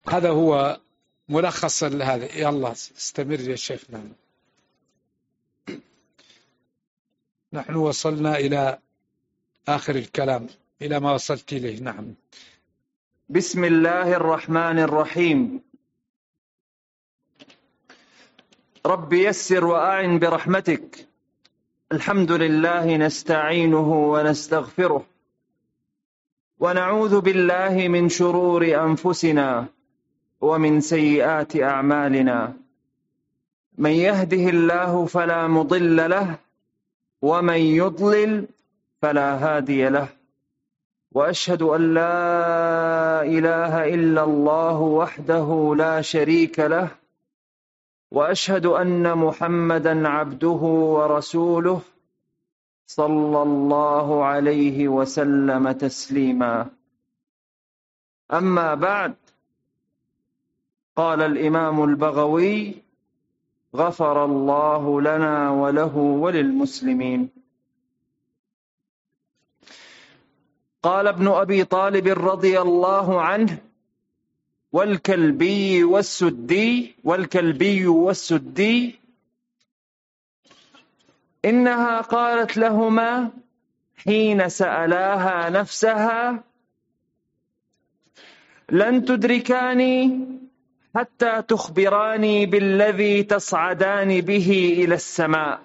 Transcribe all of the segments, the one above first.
هذا هو ملخص هذا. يلا استمر يا شيخنا. نحن وصلنا إلى آخر الكلام، إلى ما وصلت إليه. نعم. بسم الله الرحمن الرحيم. رب يسر وأعن برحمتك. الحمد لله نستعينه ونستغفره، ونعوذ بالله من شرور أنفسنا ومن سيئات أعمالنا. من يهده الله فلا مضل له، ومن يضلل فلا هادي له. وأشهد أن لا إله إلا الله وحده لا شريك له، وأشهد أن محمدًا عبده ورسوله صلى الله عليه وسلم تسليما. أما بعد، قال الإمام البغوي: غفر الله لنا وله وللمسلمين. قال ابن أبي طالب رضي الله عنه: والكلبي والسدي إنها قالت لهما حين سألاها نفسها: لن تدركاني حتى تخبراني بالذي تصعدان به إلى السماء.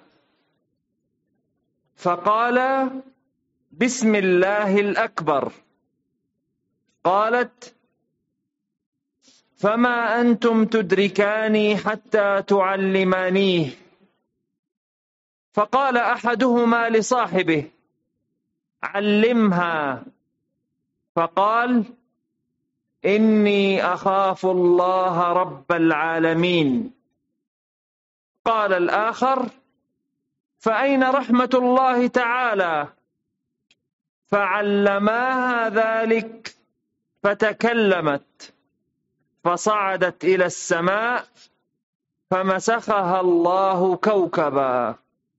فقال: بسم الله الأكبر. قالت: فما أنتم تدركاني حتى تعلمانيه. فقال أحدهما لصاحبه: علمها. فقال: إني أخاف الله رب العالمين. قال الآخر: فأين رحمة الله تعالى؟ فعلماها ذلك، فتكلمت، فصعدت إلى السماء، فمسخها الله كوكبا.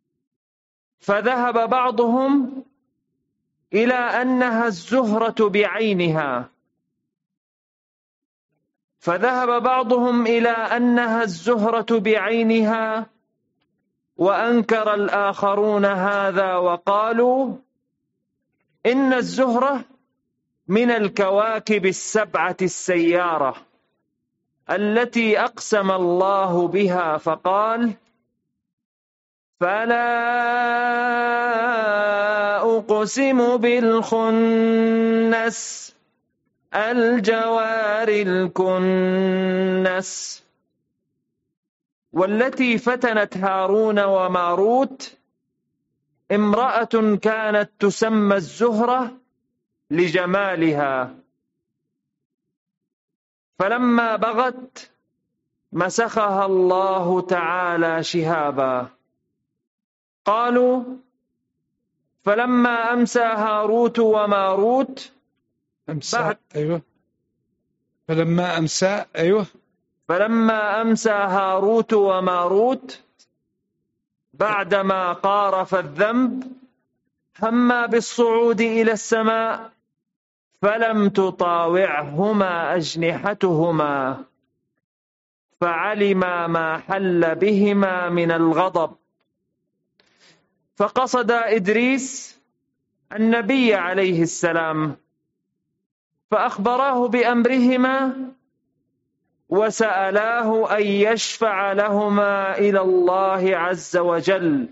فذهب بعضهم إلى أنها الزهرة بعينها، وأنكر الآخرون هذا وقالوا: إن الزهرة من الكواكب السبعة السيارة التي أقسم الله بها، فقال: فلا أقسم بالخنس الجوار الكنس. والتي فتنت هارون وماروت امرأة كانت تسمى الزهرة لجمالها، فلما بغت مسخها الله تعالى شهابا. قالوا: فلما أمسى هاروت وماروت فلما أمسى هاروت وماروت بعدما قارف الذنب هما بالصعود إلى السماء، فلم تطاوعهما أجنحتهما، فعلما ما حل بهما من الغضب. فقصد إدريس النبي عليه السلام، فأخبراه بأمرهما، وسألاه أن يشفع لهما إلى الله عز وجل.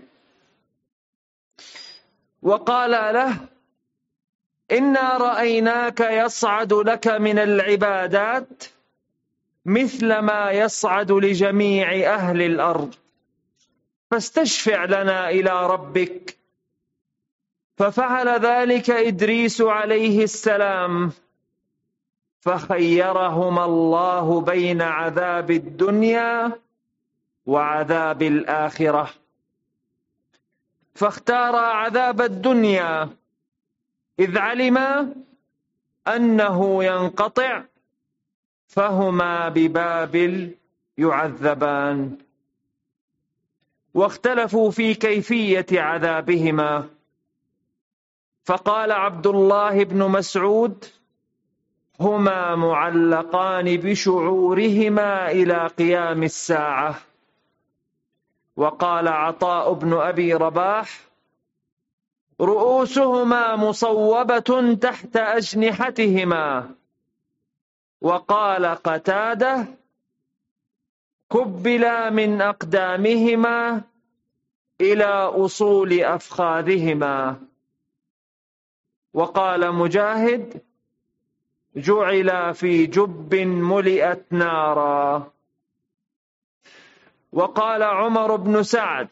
وقال له: إنا رأيناك يصعد لك من العبادات مثل ما يصعد لجميع أهل الأرض، فاستشفع لنا إلى ربك. ففعل ذلك إدريس عليه السلام، فخيرهما الله بين عذاب الدنيا وعذاب الآخرة، فاختار عذاب الدنيا إذ علما أنه ينقطع، فهما ببابل يعذبان. واختلفوا في كيفية عذابهما، فقال عبد الله بن مسعود: هما معلقان بشعورهما إلى قيام الساعة. وقال عطاء بن أبي رباح: رؤوسهما مصوبة تحت أجنحتهما. وقال قتادة: كبلا من أقدامهما إلى أصول أفخاذهما. وقال مجاهد: جعل في جب ملئت نارا. وقال عمر بن سعد: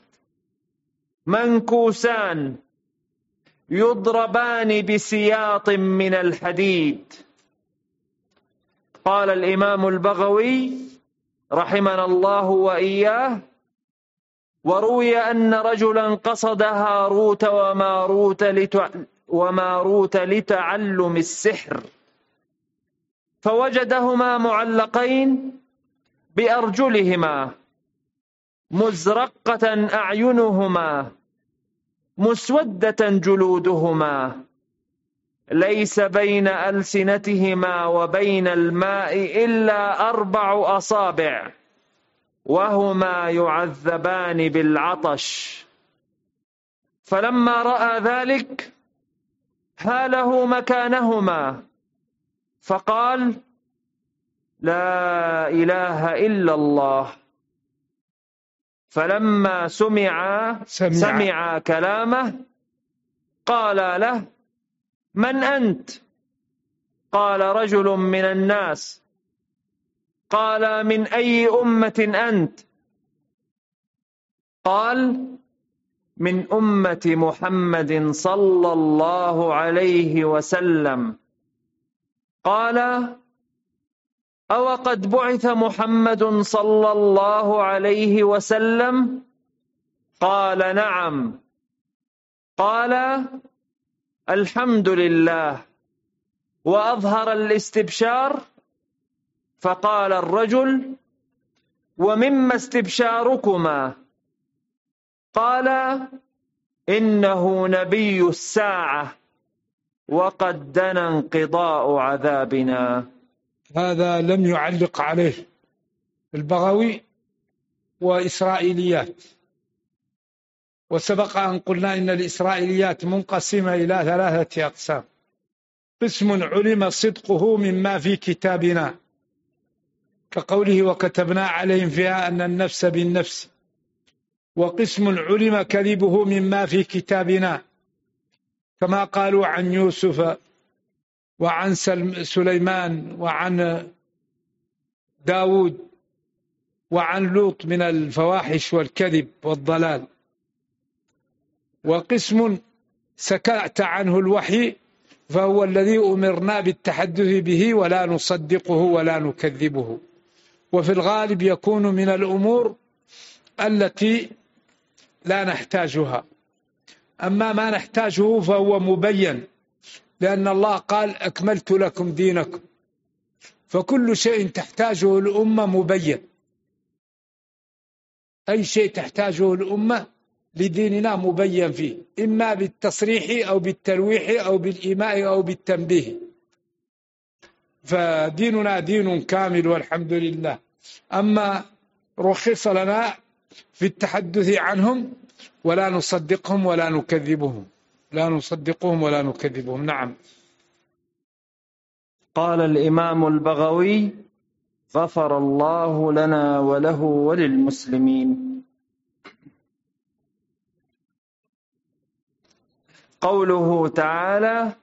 منكوسان يضربان بسياط من الحديد. قال الإمام البغوي رحمنا الله وإياه: وروي أن رجلا قصد هاروت وماروت لتعلم السحر، فوجدهما معلقين بأرجلهما، مزرقة أعينهما، مسودة جلودهما، ليس بين ألسنتهما وبين الماء إلا 4 أصابع، وهما يعذبان بالعطش. فلما رأى ذلك هاله مكانهما فقال: لا إله إلا الله. فلما سمع كلامه قال له: من أنت؟ قال: رجل من الناس. قال: من أي أمة أنت؟ قال: من أمة محمد صلى الله عليه وسلم. قال: أو قد بعث محمد صلى الله عليه وسلم؟ قال: نعم. قال: الحمد لله. وأظهر الاستبشار. فقال الرجل: ومما استبشاركما؟ قال: إنه نبي الساعة وقد دنا انقضاء عذابنا. هذا لم يعلق عليه البغوي وإسرائيليات. وسبق أن قلنا إن الإسرائيليات منقسمة إلى 3 أقسام: قسم علم صدقه مما في كتابنا، كقوله وكتبنا عليهم فيها أن النفس بالنفس. وقسم علم كذبه مما في كتابنا، كما قالوا عن يوسف وعن سليمان وعن داود وعن لوط من الفواحش والكذب والضلال. وقسم سكت عنه الوحي، فهو الذي أمرنا بالتحدث به ولا نصدقه ولا نكذبه. وفي الغالب يكون من الأمور التي لا نحتاجها. أما ما نحتاجه فهو مبين، لأن الله قال: أكملت لكم دينكم. فكل شيء تحتاجه الأمة مبين. أي شيء تحتاجه الأمة لديننا مبين فيه، إما بالتصريح أو بالتلويح أو بالإيماء أو بالتنبيه. فديننا دين كامل والحمد لله. أما رخص لنا في التحدث عنهم ولا نصدقهم ولا نكذبهم، لا نصدقهم ولا نكذبهم. نعم. قال الإمام البغوي: غفر الله لنا وله وللمسلمين. قوله تعالى: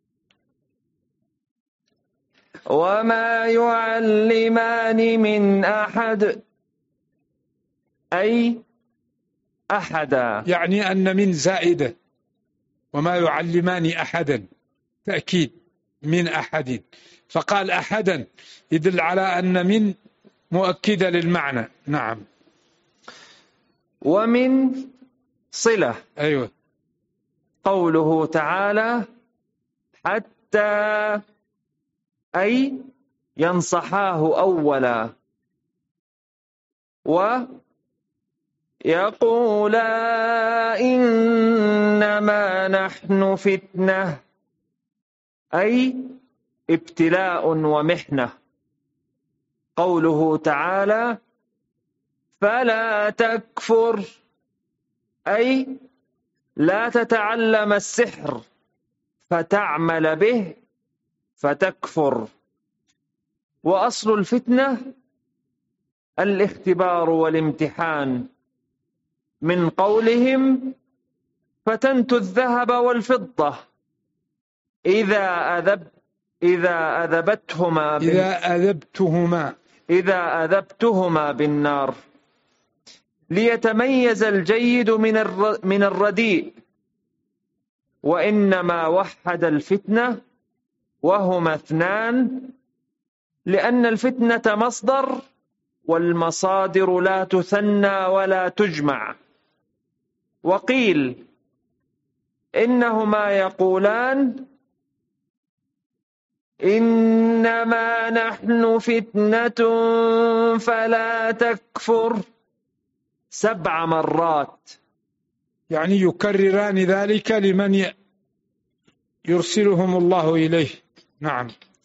وما يعلمان من أحد، أي أحدا، يعني أن من زائدة، وما يعلمان أحدا، تأكيد من أحد. فقال أحدا يدل على أن من مؤكدة للمعنى. نعم. ومن صلة. أيوة. قوله تعالى: حتى، أي ينصحاه أولا، ويقولا إنما نحن فتنة، أي ابتلاء ومحنة. قوله تعالى: فلا تكفر، أي لا تتعلم السحر فتعمل به فتكفر. وأصل الفتنة الاختبار والامتحان، من قولهم: فتنت الذهب والفضة إذا أذبتهما بالنار، ليتميز الجيد من الرديء. وإنما وحد الفتنة وهما اثنان، لأن الفتنة مصدر، والمصادر لا تثنى ولا تجمع. وقيل إنهما يقولان: إنما نحن فتنة فلا تكفر 7 مرات، يعني يكرران ذلك لمن يرسلهم الله إليه. نعم.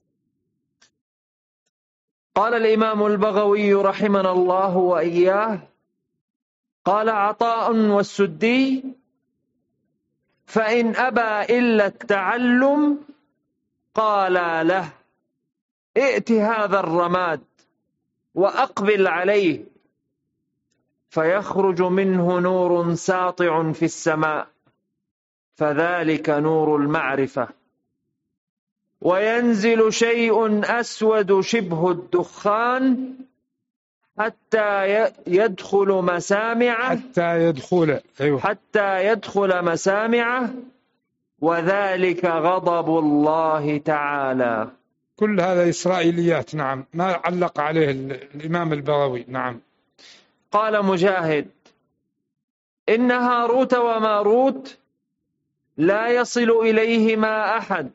قال الإمام البغوي رحمنا الله وإياه: قال عطاء والسدي: فإن أبى إلا التعلم قال له: ائت هذا الرماد وأقبل عليه، فيخرج منه نور ساطع في السماء، فذلك نور المعرفة. وينزل شيء أسود شبه الدخان حتى يدخل مسامعه، وذلك غضب الله تعالى. كل هذا إسرائيليات. نعم، ما علق عليه الإمام البغوي. نعم. قال مجاهد: إن هاروت وماروت لا يصل إليهما أحد،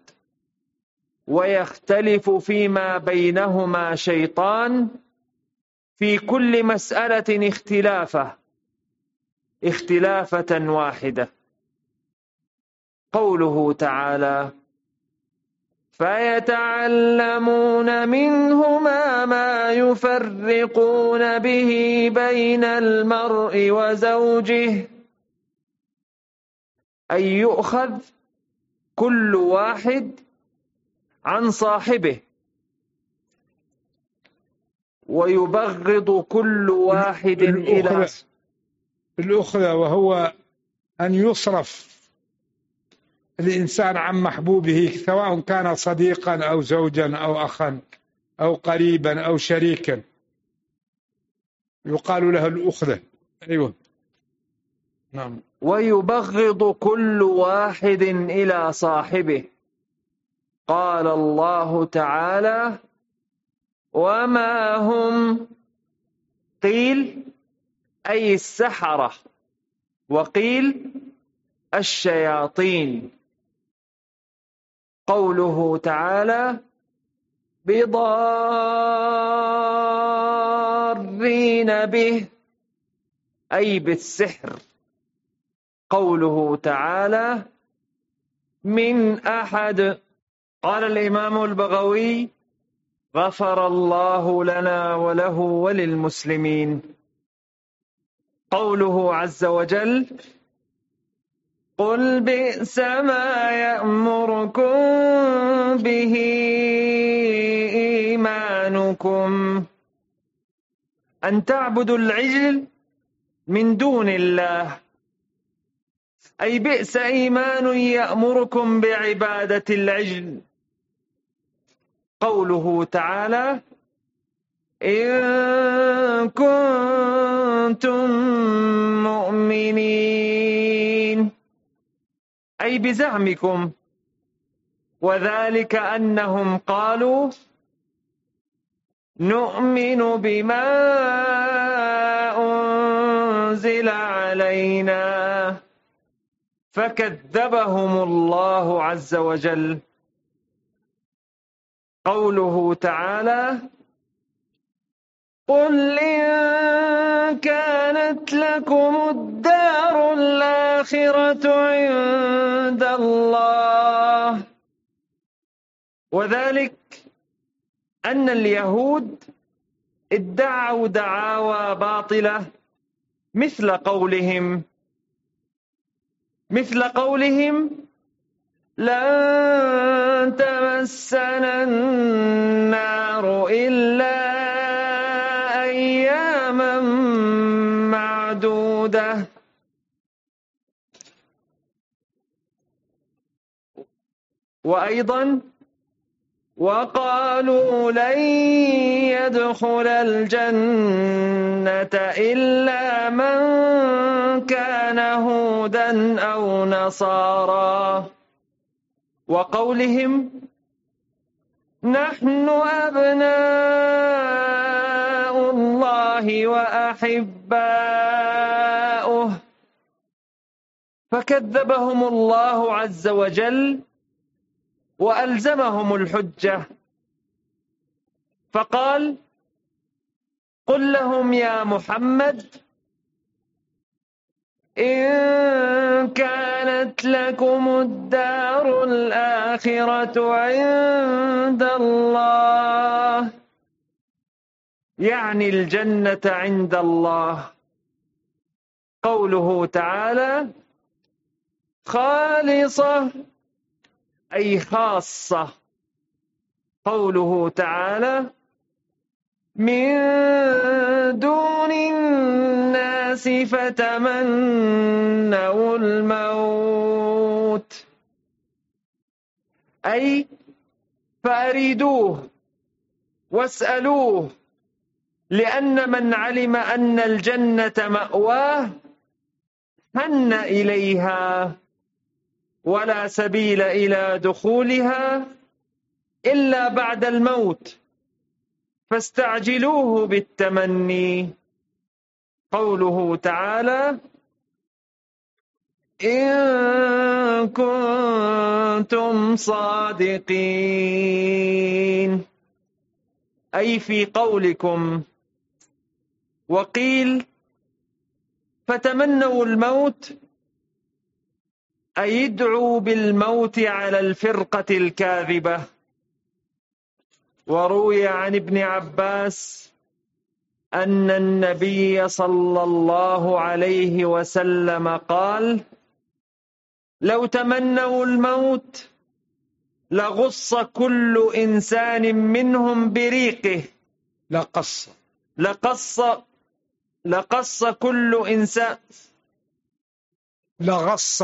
ويختلف فيما بينهما شيطان في كل مسألة اختلافة واحدة. قوله تعالى: فيتعلمون منهما ما يفرقون به بين المرء وزوجه، أي يؤخذ كل واحد عن صاحبه، ويبغض كل واحد إلى الأخرى، وهو أن يصرف الإنسان عن محبوبه، سواء كان صديقا أو زوجا أو أخا أو قريبا أو شريكا، يقال له الأخرى. أيوة. نعم. ويبغض كل واحد إلى صاحبه. قال الله تعالى: وما هم، قيل أي السحرة، وقيل الشياطين. قوله تعالى: بضارين به، أي بالسحر. قوله تعالى: من أحد. قال الإمام البغوي: غفر الله لنا وله وللمسلمين. قوله عز وجل: قل بئس ما يأمركم به إيمانكم أن تعبدوا العجل من دون الله، أي بئس إيمان يأمركم بعبادة العجل. قوله تعالى: إن كنتم مؤمنين، أي بزعمكم، وذلك أنهم قالوا: نؤمن بما أنزل علينا، فكذبهم الله عز وجل. قوله تعالى: قل إن كانت لكم الدار الآخرة عند الله وذلك أن اليهود ادعوا دعاوى باطلة مثل قولهم لن تمسنا النار إلا أياما معدودة. وأيضا وقالوا لن يدخل الجنة إلا من كان هودا أو نصارى. وقولهم نحن أبناء الله وأحباؤه. فكذبهم الله عز وجل وألزمهم الحجة، فقال قل لهم يا محمد إن كانت لكم الدار الآخرة عند الله، يعني الجنة عند الله. قوله تعالى خالصة أي خاصة. قوله تعالى من دون الناس فتمنوا الموت، أي فأريدوه واسألوه، لأن من علم أن الجنة مأواه هن إليها ولا سبيل إلى دخولها إلا بعد الموت، فاستعجلوه بالتمني. قوله تعالى إن كنتم صادقين، أي في قولكم. وقيل فتمنوا الموت أي ادعوا بالموت على الفرقة الكاذبة. وروي عن ابن عباس أن النبي صلى الله عليه وسلم قال لو تمنوا الموت لغص كل إنسان منهم بريقه. لقص كل إنسان. لغص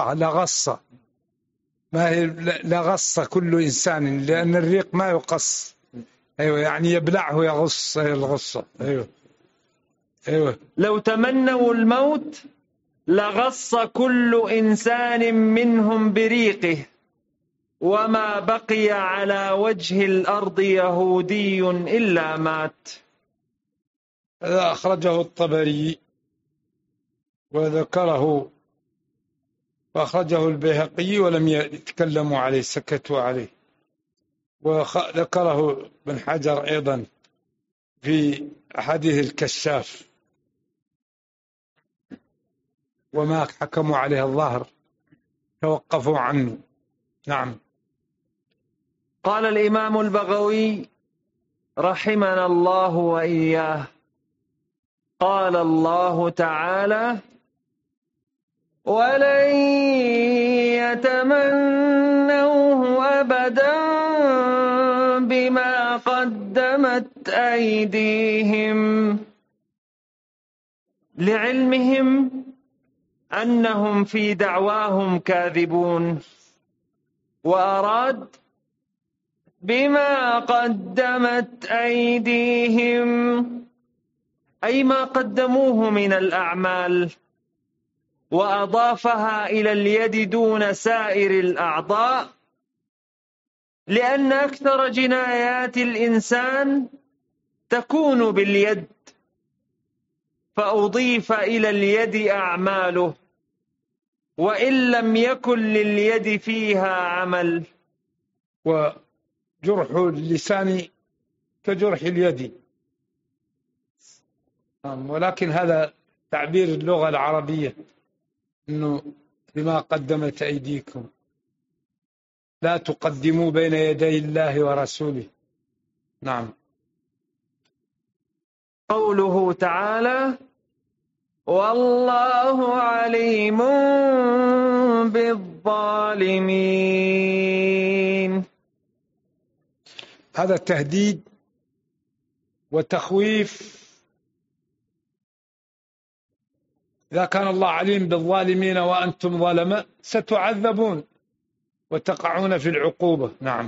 ما هي لغص كل إنسان، لأن الريق ما يقص. أيوة، يعني يبلعه يغص الغصة. أيوة. لو تمنوا الموت لغص كل إنسان منهم بريقه وما بقي على وجه الأرض يهودي إلا مات. هذا أخرجه الطبري وذكره، وأخرجه البيهقي ولم يتكلموا عليه، سكتوا عليه. وذكره ابن حجر أيضا في أحاديث الكشاف، وما حكموا عليه الظاهر توقفوا عنه. نعم. قال الإمام البغوي رحمنا الله وإياه قال الله تعالى ولن يتمنوه أبدا بما قدمت أيديهم، لعلمهم أنهم في دعواهم كاذبون. وأراد بما قدمت أيديهم أي ما قدموه من الأعمال، وأضافها إلى اليد دون سائر الأعضاء، لأن أكثر جنايات الإنسان تكون باليد، فأضيف إلى اليد أعماله، وإن لم يكن لليد فيها عمل. وجرح اللسان كجرح اليد، ولكن هذا تعبير اللغة العربية، إنه بما قدمت أيديكم. لا تقدموا بين يدي الله ورسوله. نعم. قوله تعالى: والله عليم بالظالمين. هذا تهديد وتخويف. إذا كان الله عليم بالظالمين وأنتم ظلماء ستعذبون وتقعون في العقوبة. نعم.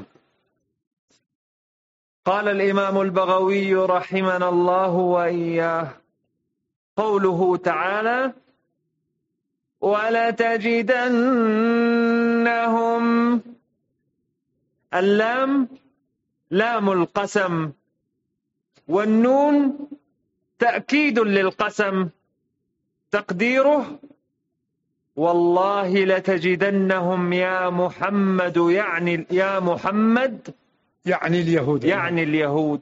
قال الإمام البغوي رحمنا الله وإياه: قوله تعالى: ولتجدنهم، اللام لام القسم، والنون تأكيد للقسم، تقديره: والله لتجدنهم يا محمد، يعني يا محمد يعني اليهود، يعني اليهود،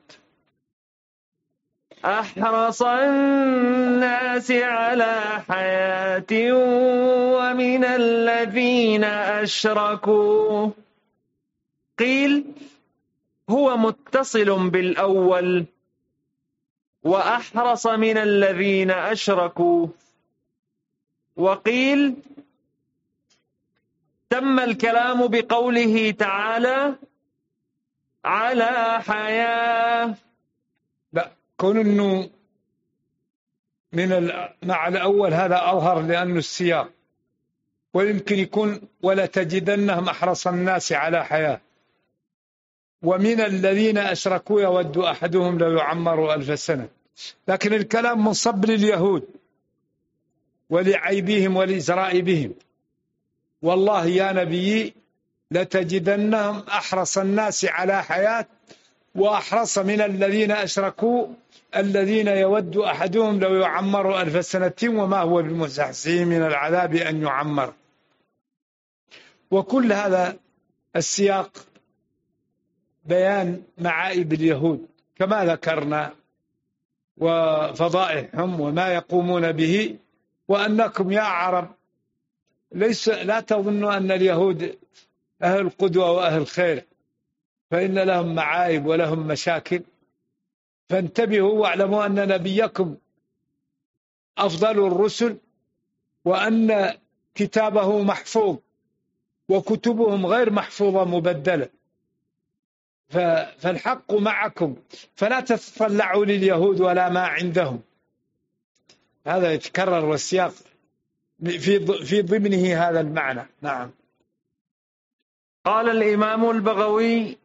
أحرص الناس على حياة ومن الذين أشركوا. قيل هو متصل بالأول، وأحرص من الذين أشركوا. وقيل تم الكلام بقوله تعالى: على حياة. لا، كون أنه مع الأول هذا أظهر لأنه السياق، ويمكن يكون ولا تجدنهم أحرص الناس على حياة، ومن الذين أشركوا يود أحدهم لو يعمر 1000 سنة. لكن الكلام منصب لليهود ولعيبهم والإزراء بهم. والله يا نبي لتجدنهم أحرص الناس على حياة وأحرص من الذين أشركوا الذين يود أحدهم لو يعمر 1000 سنة وما هو بمزحزحه من العذاب أن يعمر. وكل هذا السياق بيان معائب اليهود كما ذكرنا وفضائحهم وما يقومون به، وأنكم يا عرب لا تظنوا أن اليهود أهل قدوة وأهل خير، فإن لهم معايب ولهم مشاكل. فانتبهوا واعلموا أن نبيكم أفضل الرسل، وأن كتابه محفوظ وكتبهم غير محفوظة مبدلة، فالحق معكم، فلا تتطلعوا لليهود ولا ما عندهم. هذا يتكرر والسياق في ضمنه هذا المعنى. نعم. قال الإمام البغوي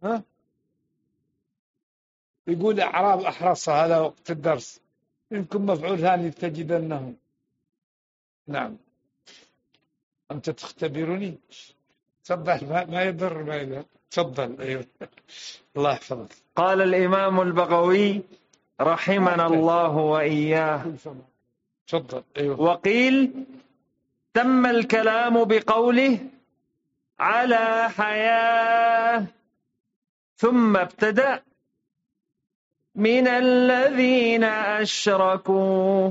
يقول أعراب أحرص، هذا وقت الدرس، يمكن مفعول ثاني تجدنهم. نعم. أنت تختبرني؟ تفضل، ما يضر ما يضر، تفضل. أيوه، الله يحفظك. قال الإمام البغوي رحمنا الله وإياه: تفضل. أيوه. وقيل تم الكلام بقوله على حياة، ثم ابتدأ من الذين أشركوا،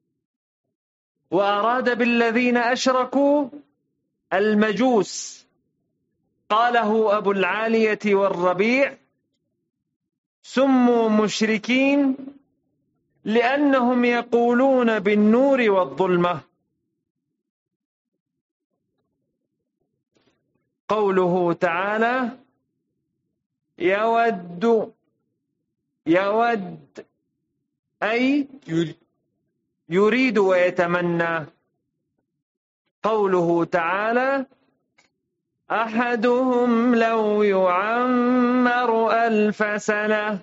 وأراد بالذين أشركوا المجوس. قاله أبو العالية والربيع: سموا مشركين لأنهم يقولون بالنور والظلمة. قوله تعالى: يود أي يريد ويتمنى. قوله تعالى: أحدهم لو يعمر 1000 سنة،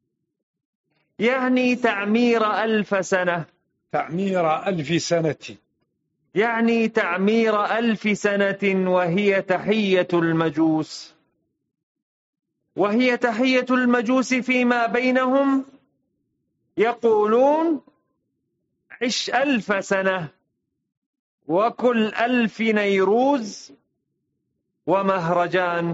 يعني تعمير 1000 سنة. تعمير 1000 سنة يعني تعمير 1000 سنة، وهي تحية المجوس. وهي تحية المجوس فيما بينهم، يقولون: عش 1000 سنة وكل 1000 نيروز ومهرجان.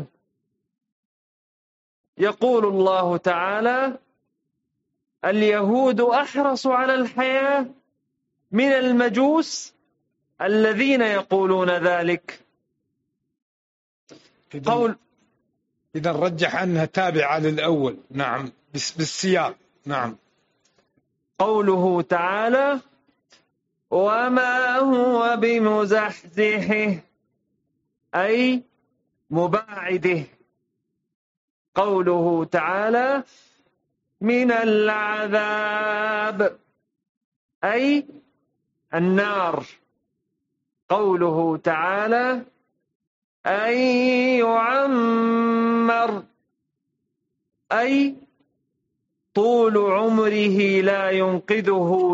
يقول الله تعالى: اليهود أحرص على الحياة من المجوس الذين يقولون ذلك. إذا رجح أنها تابعة للأول. نعم، بالسياق. نعم. قوله تعالى: وما هو بمزحزحه، أي مباعده. قوله تعالى: من العذاب، أي النار. قوله تعالى: أن يعمر، أي طول عمره لا ينقذه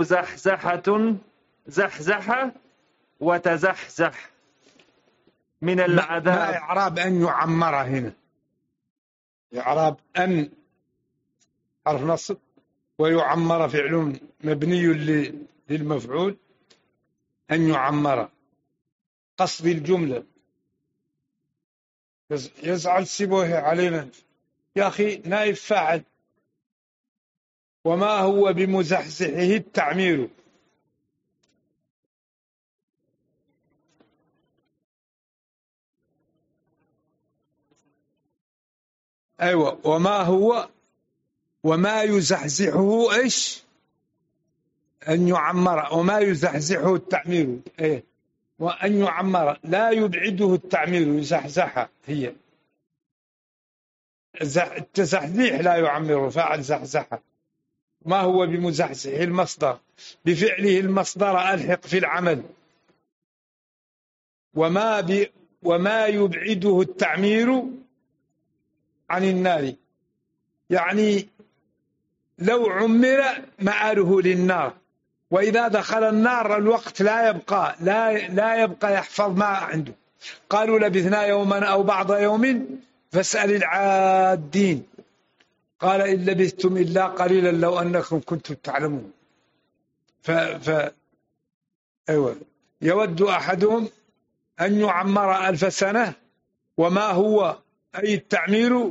زحزحة وتزحزح من العذاب. ما إعراب أن يعمر هنا؟ إعراب أن حرف نصب، ويعمر فعل مبني للمفعول. أن يعمر قصد الجملة. يزعل سيبوه علينا يا أخي، نائب فاعل. وما هو بمزحزحه التعمير. أيوة، وما هو وما يزحزحه إيش؟ أن يعمر. وما يزحزحه التعمير. إيه، وأن يعمر لا يبعده التعمير. يزحزح هي التزحزيح، لا يعمر فاعل زحزح. ما هو بمزحزح المصدر بفعله المصدر ألحق في العمل. وما يبعده التعمير عن النار، يعني لو عمر مآله للنار، وإذا دخل النار الوقت لا يبقى يحفظ ما عنده. قالوا لبثنا يوما أو بعض يوم فاسأل العادين، قال إن لبثتم إلا قليلا لو أنكم كنتم تعلمون. أيوة، يود أحدهم أن يعمر 1000 سنة. وما هو أي التعمير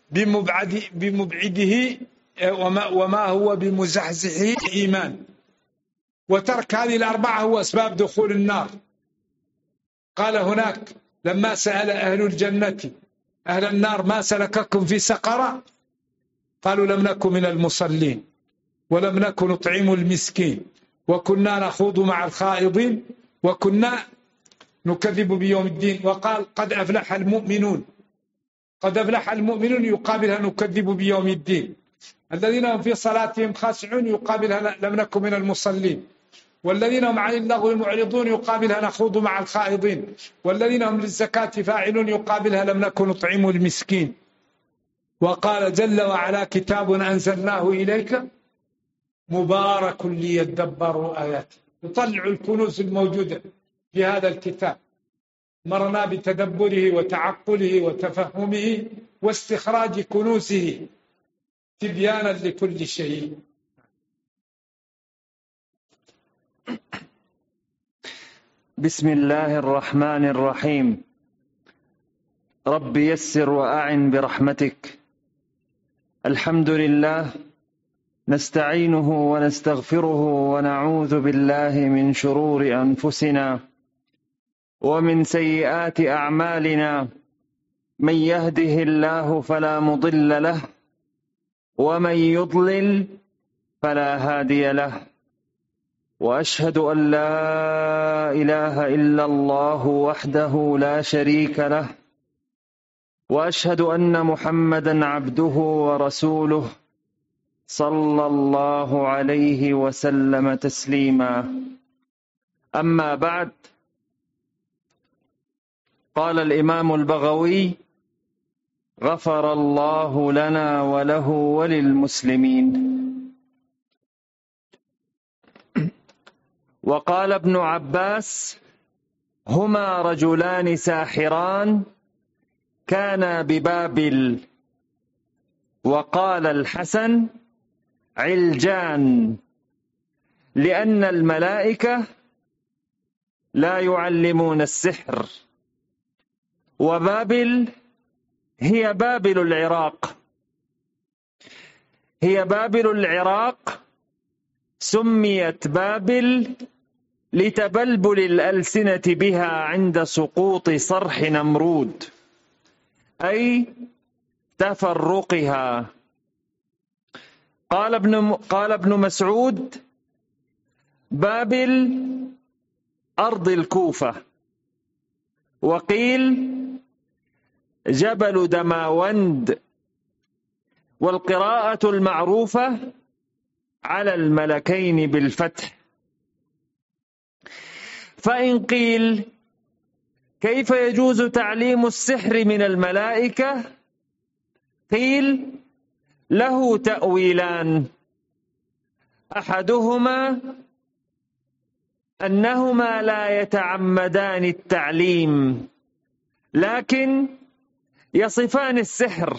بمبعده، وما هو بمزحزحه الإيمان. وترك هذه الأربعة هو أسباب دخول النار. قال هناك لما سأل أهل الجنة أهل النار ما سلككم في سقر، قالوا لم نكن من المصلين ولم نكن نطعم المسكين وكنا نخوض مع الخائضين وكنا نكذب بيوم الدين. وقال قد أفلح المؤمنون. قد أفلح المؤمنون يقابلها نكذب بيوم الدين. الذين هم في صلاتهم خاشعون يقابلها لم نكن من المصلين. والذين هم عن اللغو معرضون يقابلها نخوض مع الخائضين. والذين هم للزكاة فاعلون يقابلها لم نكن نطعم المسكين. وقال جل وعلا كتاب أنزلناه إليك مبارك ليدبروا آياته. يطلع الكنوز الموجودة في هذا الكتاب، مرنا بتدبره وتعقله وتفهمه واستخراج كنوزه تبيانا لكل شيء. بسم الله الرحمن الرحيم. رب يسر وأعن برحمتك. الحمد لله، نستعينه ونستغفره ونعوذ بالله من شرور أنفسنا ومن سيئات أعمالنا. من يهده الله فلا مضل له ومن يضلل فلا هادي له. وأشهد أن لا إله إلا الله وحده لا شريك له، وأشهد أن محمدا عبده ورسوله صلى الله عليه وسلم تسليما. أما بعد، قال الإمام البغوي: غفر الله لنا وله وللمسلمين. وقال ابن عباس: هما رجلان ساحران كانا ببابل. وقال الحسن: علجان، لأن الملائكة لا يعلمون السحر. وبابل هي بابل العراق. هي بابل العراق سميت بابل لتبلبل الألسنة بها عند سقوط صرح نمرود، أي تفرقها. قال ابن مسعود: بابل أرض الكوفة. وقيل جبل دماوند. والقراءة المعروفة على الملكين بالفتح. فإن قيل: كيف يجوز تعليم السحر من الملائكة؟ قيل: له تأويلان: أحدهما أنهما لا يتعمدان التعليم، لكن يصفان السحر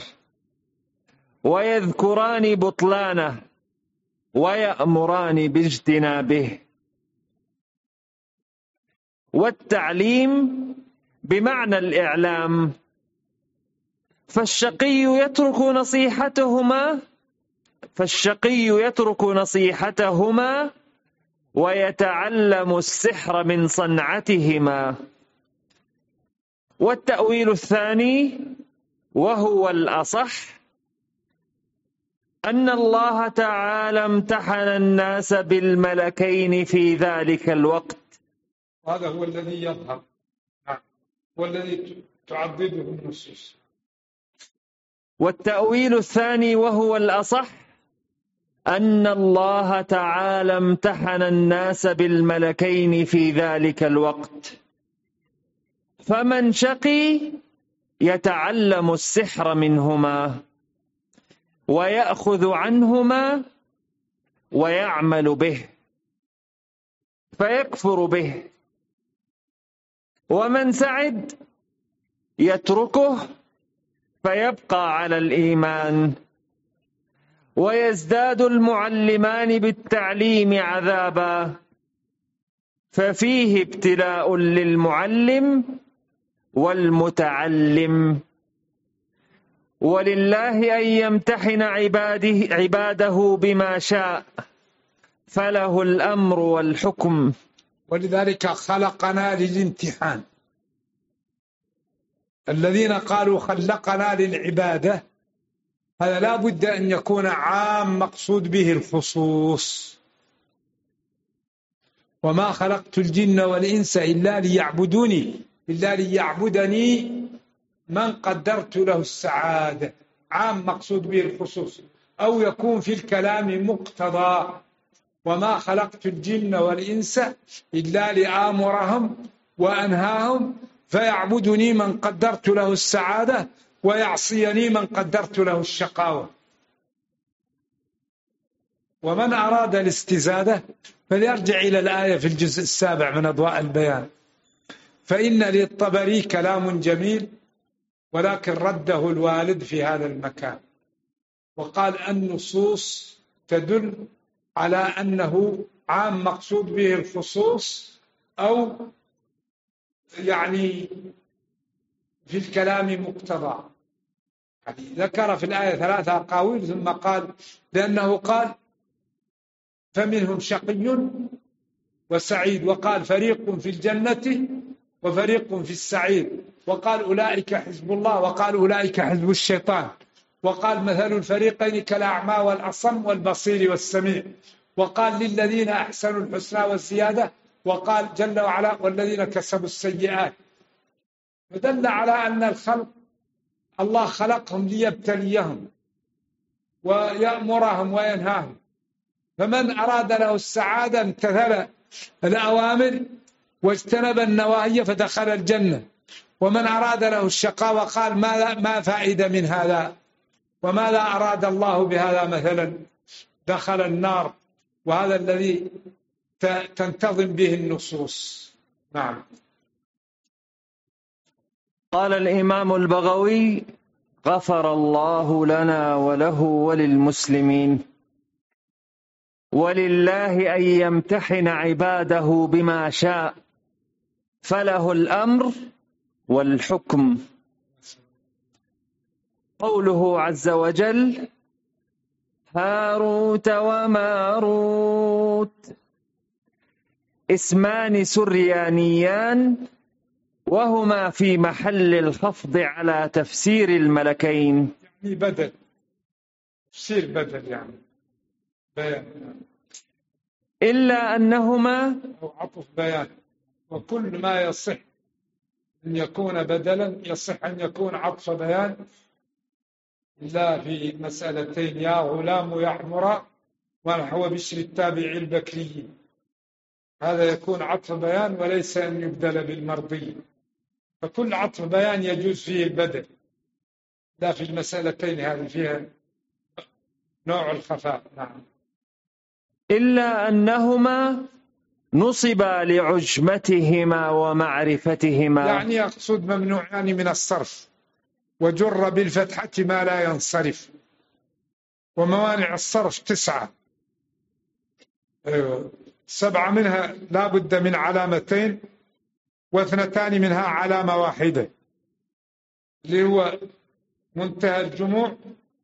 ويذكران بطلانه ويأمران باجتنابه. والتعليم بمعنى الإعلام، فالشقي يترك نصيحتهما ويتعلم السحر من صنعتهما. والتأويل الثاني وهو الأصح أن الله تعالى امتحن الناس بالملكين في ذلك الوقت. هذا هو الذي يظهر، والذي تعضده النصوص. والتأويل الثاني وهو الأصح أن الله تعالى امتحن الناس بالملكين في ذلك الوقت، فمن شقي يتعلم السحر منهما ويأخذ عنهما ويعمل به فيكفر به، ومن سعد يتركه فيبقى على الإيمان. ويزداد المعلمان بالتعليم عذابا، ففيه ابتلاء للمعلم والمتعلم. ولله أن يمتحن عباده بما شاء، فله الأمر والحكم. ولذلك خلقنا للامتحان. الذين قالوا خلقنا للعبادة، هذا لا بد أن يكون عام مقصود به الخصوص. وما خلقت الجن والإنس إلا ليعبدوني، إلا ليعبدني من قدرت له السعادة، عام مقصود به الخصوص. أو يكون في الكلام مقتضى: وما خلقت الجن والإنس إلا لآمرهم وأنهاهم فيعبدني من قدرت له السعادة ويعصيني من قدرت له الشقاوة. ومن أراد الاستزادة فليرجع إلى الآية في الجزء 7 من أضواء البيان. فإن للطبري كلام جميل، ولكن رده الوالد في هذا المكان، وقال النصوص تدل على أنه عام مقصود به الخصوص، أو يعني في الكلام مقتضى. ذكر في الآية 3 أقاويل، ثم قال لأنه قال فمنهم شقي وسعيد، وقال فريق في الجنة وفريق في السعير، وقال أولئك حزب الله، وقال أولئك حزب الشيطان، وقال مثل الفريقين كالأعمى والأصم والبصير والسميع، وقال للذين أحسنوا الحسنى والزيادة، وقال جل وعلا والذين كسبوا السيئات. فدل على أن الخلق الله خلقهم ليبتليهم ويأمرهم وينهاهم، فمن أراد له السعادة امتثل الأوامر واجتنب النواهي فدخل الجنة، ومن أراد له الشقاوة قال ما فائدة من هذا، وماذا أراد الله بهذا مثلا، دخل النار. وهذا الذي تنتظم به النصوص. نعم. قال الإمام البغوي: غفر الله لنا وله وللمسلمين. ولله أن يمتحن عباده بما شاء، فله الأمر والحكم. قوله عز وجل: هاروت وماروت اسمان سريانيان وهما في محل الخفض على تفسير الملكين. يعني بدل، تفسير بدل يعني بيان، إلا أنهما أو عطف بيان. وكل ما يصح أن يكون بدلا يصح أن يكون عطف بيان، لا في مسألتين يا غلام يحمر ونحو بشر التابع البكري، هذا يكون عطف بيان وليس أن يبدل بالمرضي. فكل عطف بيان يجوز فيه البدل، لا في المسألتين هذه فيها نوع الخفاء. نعم. إلا أنهما نصبا لعجمتهما ومعرفتهما، يعني يقصد ممنوعان من الصرف، وجر بالفتحة ما لا ينصرف. وموانع الصرف 9، 7 منها لا بد من علامتين، و2 منها علامة واحدة، اللي هو منتهى الجموع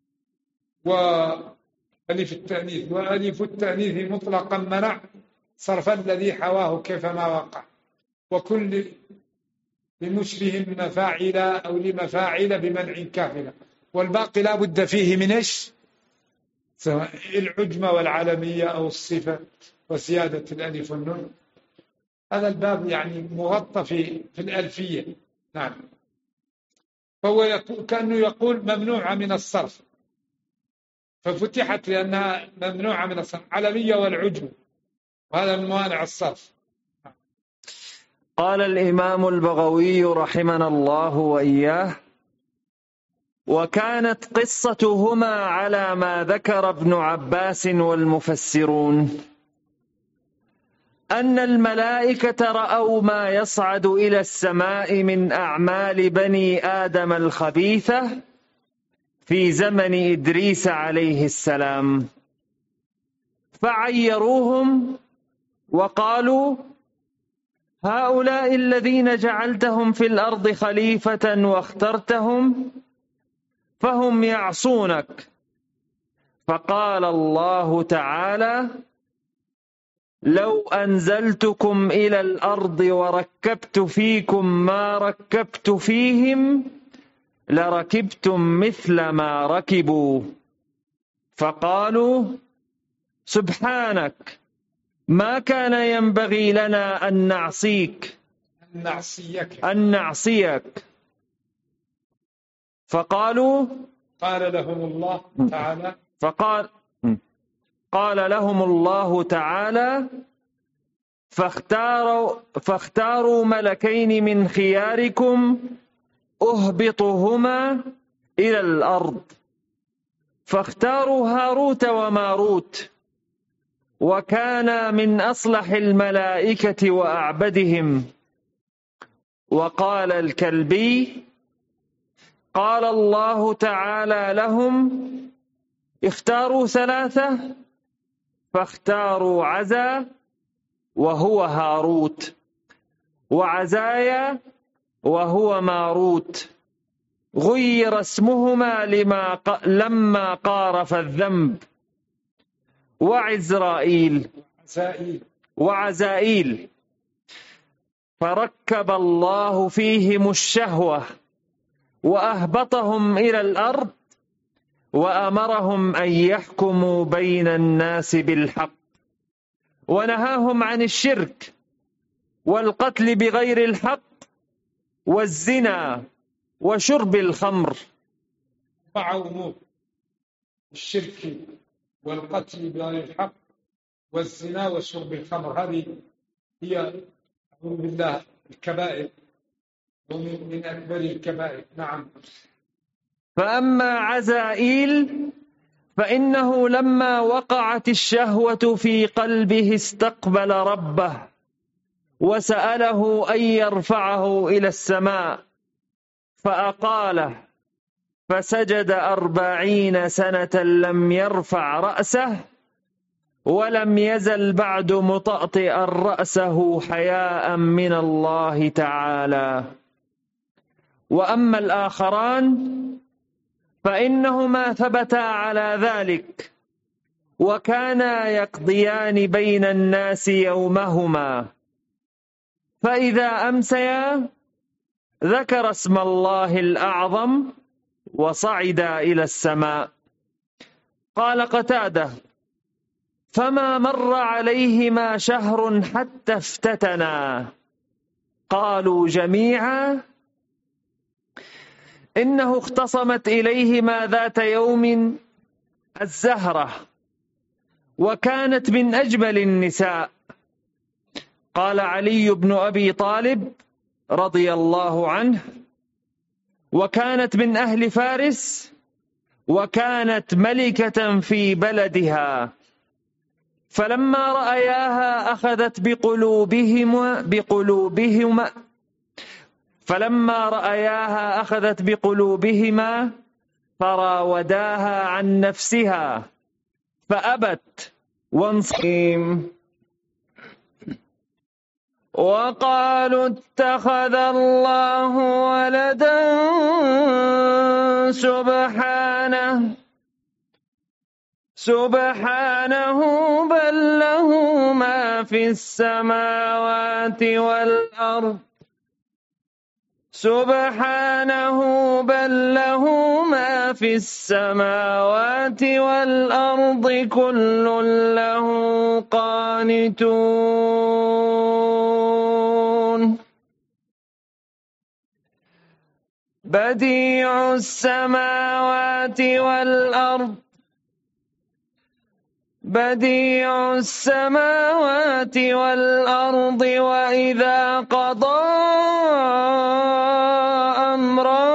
وألف التأنيث. وألف التأنيث مطلقا منع صرف الذي حواه كيفما وقع، وكل لمشبه مفاعل أو لمفاعل بمنع كافلة. والباقي لا بد فيه من إيش؟ العجمة والعالمية أو الصفة وسيادة الألف والنون. هذا الباب يعني مغطى في الألفية. نعم. فهو كأنه يقول ممنوعة من الصرف، ففتحت لأنها ممنوعة من الصرف، علمية والعجم، وهذا من موانع الصرف. قال الإمام البغوي رحمنا الله وإياه: وكانت قصتهما على ما ذكر ابن عباس والمفسرون، أن الملائكة رأوا ما يصعد إلى السماء من أعمال بني آدم الخبيثة في زمن إدريس عليه السلام، فعيروهم وقالوا: هؤلاء الذين جعلتهم في الأرض خليفة واخترتهم فهم يعصونك. فقال الله تعالى: لو أنزلتكم إلى الأرض وركبت فيكم ما ركبت فيهم لركبتم مثل ما ركبوا. فقالوا: سبحانك، ما كان ينبغي لنا أن نعصيك. فقالوا: قال لهم الله تعالى قال لهم الله تعالى: فاختاروا ملكين من خياركم أهبطهما إلى الأرض، فاختاروا هاروت وماروت، وكان من أصلح الملائكة وأعبدهم. وقال الكلبي: قال الله تعالى لهم: اختاروا 3، فاختاروا عزا وهو هاروت، وعزايا وهو ماروت، غير اسمهما لما قارف الذنب، وعزائيل، فركب الله فيهم الشهوة وأهبطهم إلى الأرض، وأمرهم أن يحكموا بين الناس بالحق، ونهاهم عن الشرك والقتل بغير الحق والزنا وشرب الخمر. مع أمور الشرك والقتل بغير الحق والزنا وشرب الخمر، هذه هي أعوذ بالله الكبائر ومن أكبر الكبائر. نعم. فأما عزائيل فإنه لما وقعت الشهوة في قلبه استقبل ربه وسأله أن يرفعه إلى السماء، فأقاله، فسجد 40 سنة لم يرفع رأسه، ولم يزل بعد مطأطئا رأسه حياء من الله تعالى. وأما الآخران فإنهما ثبتا على ذلك، وكانا يقضيان بين الناس يومهما، فإذا أمسيا ذكر اسم الله الأعظم وصعد إلى السماء. قال قتادة: فما مر عليهما شهر حتى افتتنا. قالوا جميعا: إنه اختصمت إليهما ذات يوم الزهرة، وكانت من أجمل النساء. قال علي بن أبي طالب رضي الله عنه: وكانت من أهل فارس، وكانت ملكة في بلدها، فلما رأياها أخذت بقلوبهما فراوداها عن نفسها فأبت وانصيم، وقالوا اتخذ الله ولدا سبحانه بل له ما في السماوات والأرض كل له قانتون. بديع السماوات والأرض وإذا قضى أمرا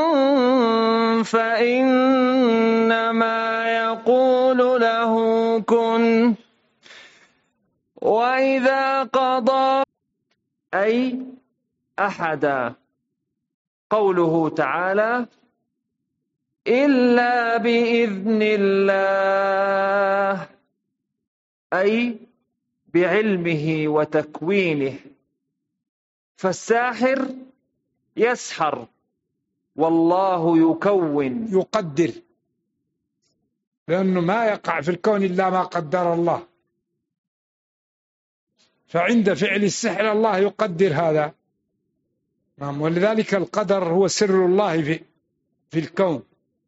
فإنما يقول له كن. وإذا قضى أي أحدا. قوله تعالى: إلا بإذن الله، أي بعلمه وتكوينه. فالساحر يسحر والله يقدر، لأنه ما يقع في الكون إلا ما قدر الله، فعند فعل السحر الله يقدر هذا. ولذلك القدر هو سر الله في الكون،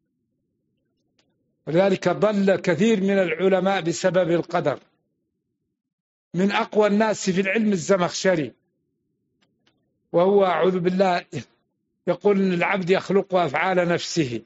ولذلك ضل كثير من العلماء بسبب القدر. من أقوى الناس في العلم الزمخشري، وهو أعوذ بالله يقول إن العبد يخلق أفعال نفسه،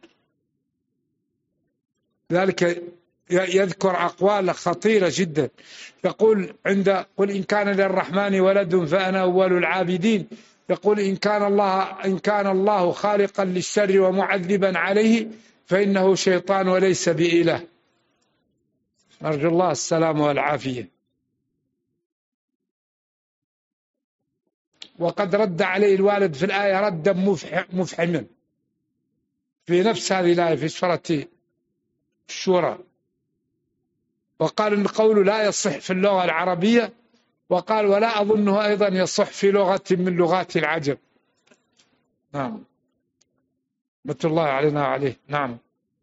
ذلك يذكر أقوال خطيرة جدا. يقول قل إن كان للرحمن ولد فأنا أول العابدين. يقول إن كان الله خالقا للشر ومعذبا عليه فإنه شيطان وليس بإله. نرجو الله السلام والعافية. وقد رد عليه الوالد في الآية ردا مفحما في نفس هذه الآية في سورة الشورى، وقال إن قوله لا يصح في اللغة العربية، وقال ولا أظنه أيضا يصح في لغة من لغات العجم. نعم، رحمة الله علينا وعليه. نعم.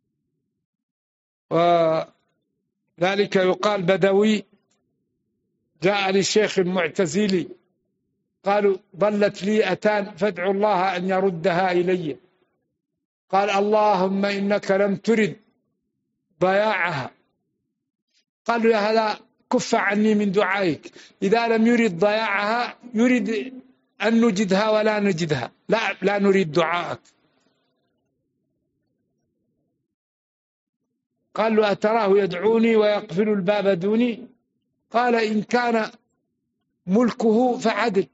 وذلك يقال بدوي جاء للشيخ المعتزلي قالوا ضلت لي أتان فادعوا الله أن يردها إلي. قال اللهم إنك لم ترد ضياعها. قالوا يا هذا كف عني من دعائك، إذا لم يرد ضياعها يريد أن نجدها ولا نجدها، لا نريد دعائك. قال له أتراه يدعوني ويقفل الباب دوني؟ قال إن كان ملكه فعدل،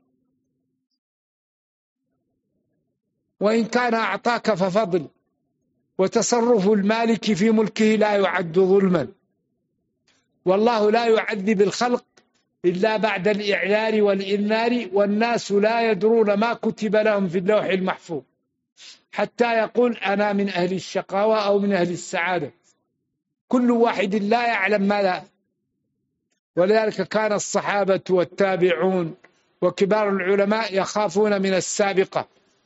وإن كان أعطاك ففضل، وتصرف المالك في ملكه لا يعد ظلما، والله لا يعذب الخلق إلا بعد الإعلان والإنذار، والناس لا يدرون ما كتب لهم في اللوح المحفوظ حتى يقول أنا من أهل الشقاوة أو من أهل السعادة. كل واحد لا يعلم ماذا. ولذلك كان الصحابة والتابعون وكبار العلماء يخافون من السابقة.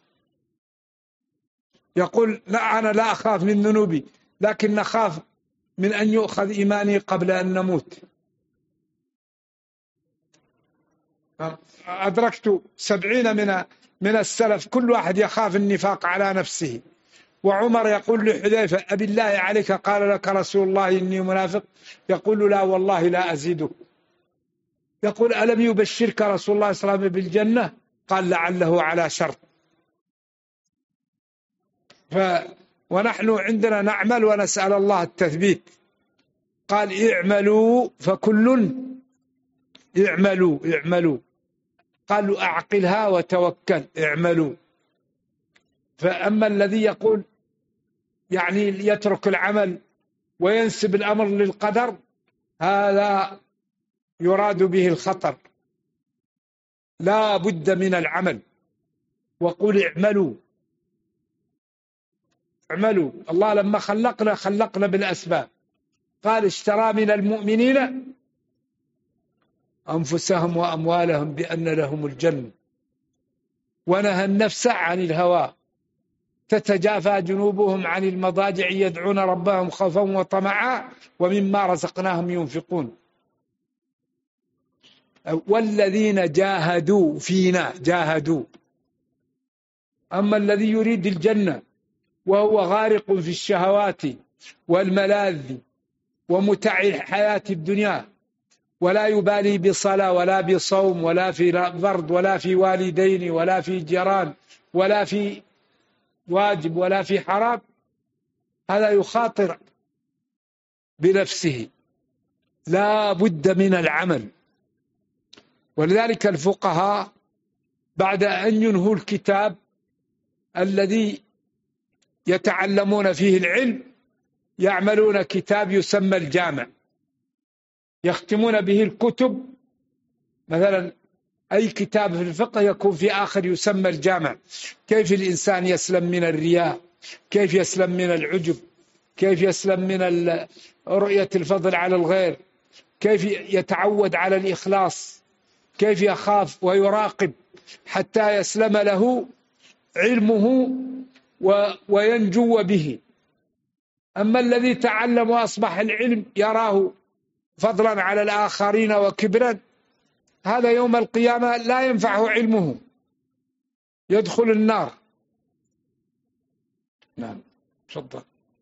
يقول لا أنا لا أخاف من ذنوبي، لكن أخاف من أن يؤخذ إيماني قبل أن نموت. أدركت 70 من السلف كل واحد يخاف النفاق على نفسه. وعمر يقول لحذيفة: أبي الله عليك قال لك رسول الله إني منافق؟ يقول: لا والله لا أزيدك. يقول: ألم يبشرك رسول الله صلى الله عليه وسلم بالجنة؟ قال: لعله على شرط. ونحن عندنا نعمل ونسأل الله التثبيت. قال: اعملوا فكل اعملوا. قالوا: أعقلها وتوكل، اعملوا. فأما الذي يقول يعني يترك العمل وينسب الأمر للقدر، هذا يراد به الخطر. لا بد من العمل. وقل اعملوا. الله لما خلقنا بالأسباب. قال: اشترى من المؤمنين أنفسهم وأموالهم بأن لهم الجنة، ونهى النفس عن الهوى، تتجافى جنوبهم عن المضاجع يدعون ربهم خوفا وطمعا ومما رزقناهم ينفقون. والذين جاهدوا فينا جاهدوا. أما الذي يريد الجنة وهو غارق في الشهوات والملاذ ومتع الحياة الدنيا، ولا يبالي بصلاة ولا بصوم ولا في فرض ولا في والدين ولا في جيران ولا في واجب ولا في حرام، هذا يخاطر بنفسه. لا بد من العمل. ولذلك الفقهاء بعد أن ينهوا الكتاب الذي يتعلمون فيه العلم يعملون كتاب يسمى الجامع، يختمون به الكتب. مثلا أي كتاب في الفقه يكون في آخر يسمى الجامع. كيف الإنسان يسلم من الرياء، كيف يسلم من العجب، كيف يسلم من رؤية الفضل على الغير، كيف يتعود على الإخلاص، كيف يخاف ويراقب حتى يسلم له علمه وينجو به. أما الذي تعلم وأصبح العلم يراه فضلا على الآخرين وكبرا، هذا يوم القيامة لا ينفعه علمه، يدخل النار. نعم، تفضل.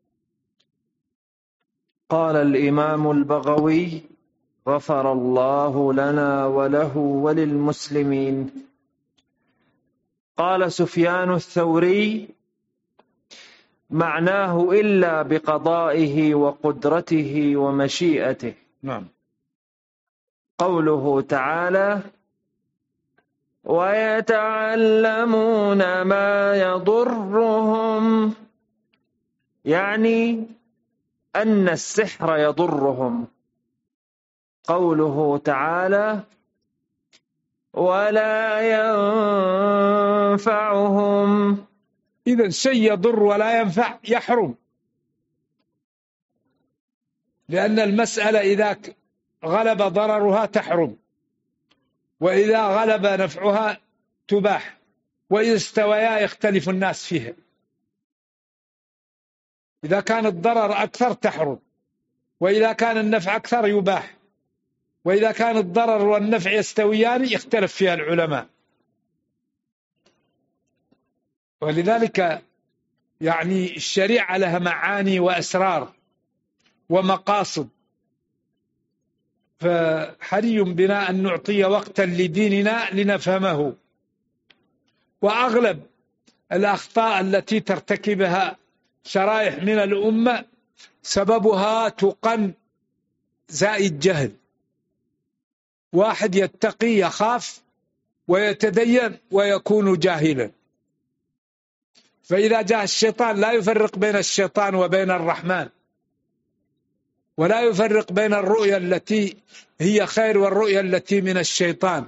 قال الإمام البغوي غفر الله لنا وله وللمسلمين. قال سفيان الثوري: معناه إلا بقضائه وقدرته ومشيئته. نعم. قوله تعالى: ويتعلمون ما يضرهم، يعني أن السحر يضرهم. قوله تعالى: ولا ينفعهم، إذا شيء يضر ولا ينفع يحرم، لأن المسألة إذا غلب ضررها تحرم، وإذا غلب نفعها تباح، وإذا استويا يختلف الناس فيها. إذا كان الضرر أكثر تحرم، وإذا كان النفع أكثر يباح، وإذا كان الضرر والنفع يستويان يختلف فيها العلماء. ولذلك يعني الشريعة لها معاني وأسرار ومقاصد، فحري بنا أن نعطي وقتا لديننا لنفهمه. وأغلب الأخطاء التي ترتكبها شرائح من الأمة سببها تقن زائد جهل. واحد يتقي يخاف ويتدين ويكون جاهلا، فإذا جاء الشيطان لا يفرق بين الشيطان وبين الرحمن، ولا يفرق بين الرؤيا التي هي خير والرؤيا التي من الشيطان،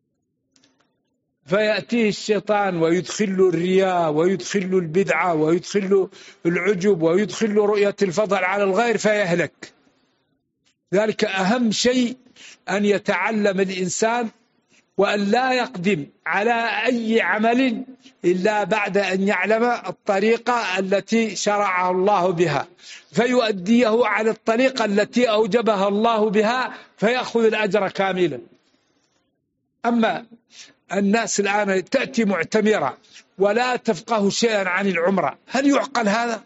فيأتيه الشيطان ويدخل الرياء ويدخل البدعة ويدخل العجب ويدخل رؤية الفضل على الغير فيهلك. ذلك أهم شيء أن يتعلم الإنسان وأن لا يقدم على أي عمل إلا بعد أن يعلم الطريقة التي شرعها الله بها، فيؤديه على الطريقة التي أوجبها الله بها فيأخذ الأجر كاملا. أما الناس الآن تأتي معتمرة ولا تفقه شيئا عن العمرة، هل يعقل هذا؟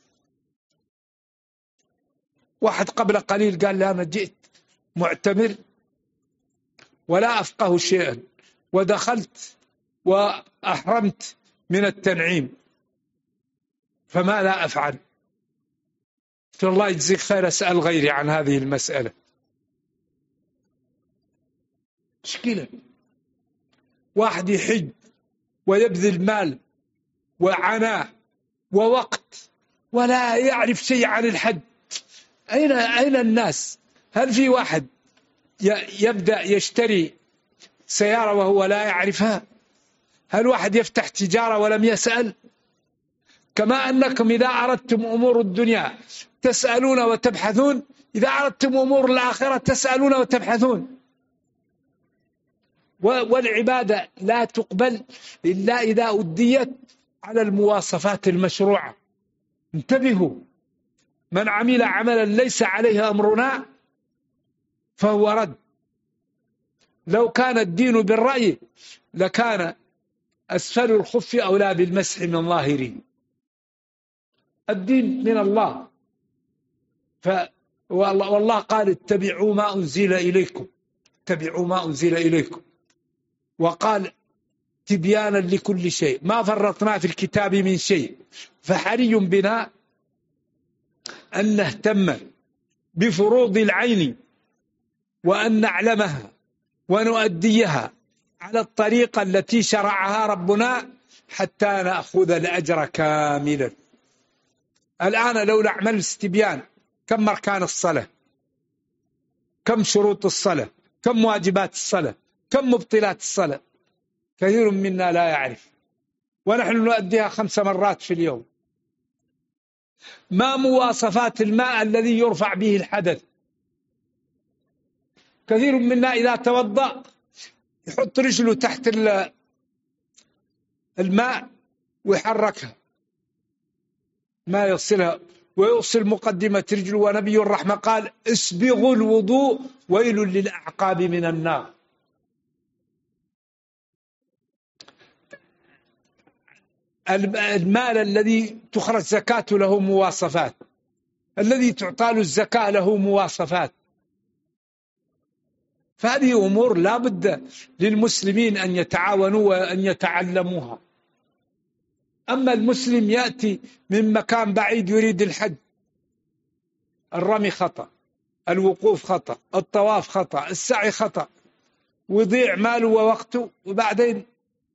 واحد قبل قليل قال لي أنا جئت معتمر ولا أفقه شيئا، ودخلت وأحرمت من التنعيم، فما لا أفعل؟ قلت الله يجزيك خير، أسأل غيري عن هذه المسألة. مشكلة واحد يحج ويبذل مال وعناء ووقت ولا يعرف شيء عن الحج. أين الناس؟ هل في واحد يبدأ يشتري سيارة وهو لا يعرفها؟ هل واحد يفتح تجارة ولم يسأل؟ كما أنكم إذا أردتم أمور الدنيا تسألون وتبحثون، إذا أردتم أمور الآخرة تسألون وتبحثون. والعبادة لا تقبل إلا إذا أديت على المواصفات المشروعة. انتبهوا، من عمل عملا ليس عليه أمرنا فهو رد. لو كان الدين بالرأي لكان أسفل الخف أولى بالمسح من ظاهره. الدين من الله، والله قال اتبعوا ما أنزل إليكم، اتبعوا ما أنزل إليكم، وقال تبيانا لكل شيء، ما فرطنا في الكتاب من شيء. فحري بنا أن نهتم بفروض العين وأن نعلمها ونؤديها على الطريقة التي شرعها ربنا حتى نأخذ الأجر كاملا. الآن لو نعمل استبيان كم أركان الصلاة، كم شروط الصلاة، كم واجبات الصلاة، كم مبطلات الصلاة، كثير منا لا يعرف، ونحن نؤديها 5 مرات في اليوم. ما مواصفات الماء الذي يرفع به الحدث؟ كثير منا إذا توضأ يحط رجله تحت الماء ويحركها، ما يغسلها ويغسل مقدمة رجله. ونبي الرحمة قال اسبغوا الوضوء ويل للأعقاب من النار. المال الذي تخرج زكاته له مواصفات، الذي تعطى له الزكاة له مواصفات. فهذه أمور لا بد للمسلمين أن يتعاونوا وأن يتعلموها. أما المسلم يأتي من مكان بعيد يريد الحج، الرمي خطأ، الوقوف خطأ، الطواف خطأ، السعي خطأ، ويضيع ماله ووقته، وبعدين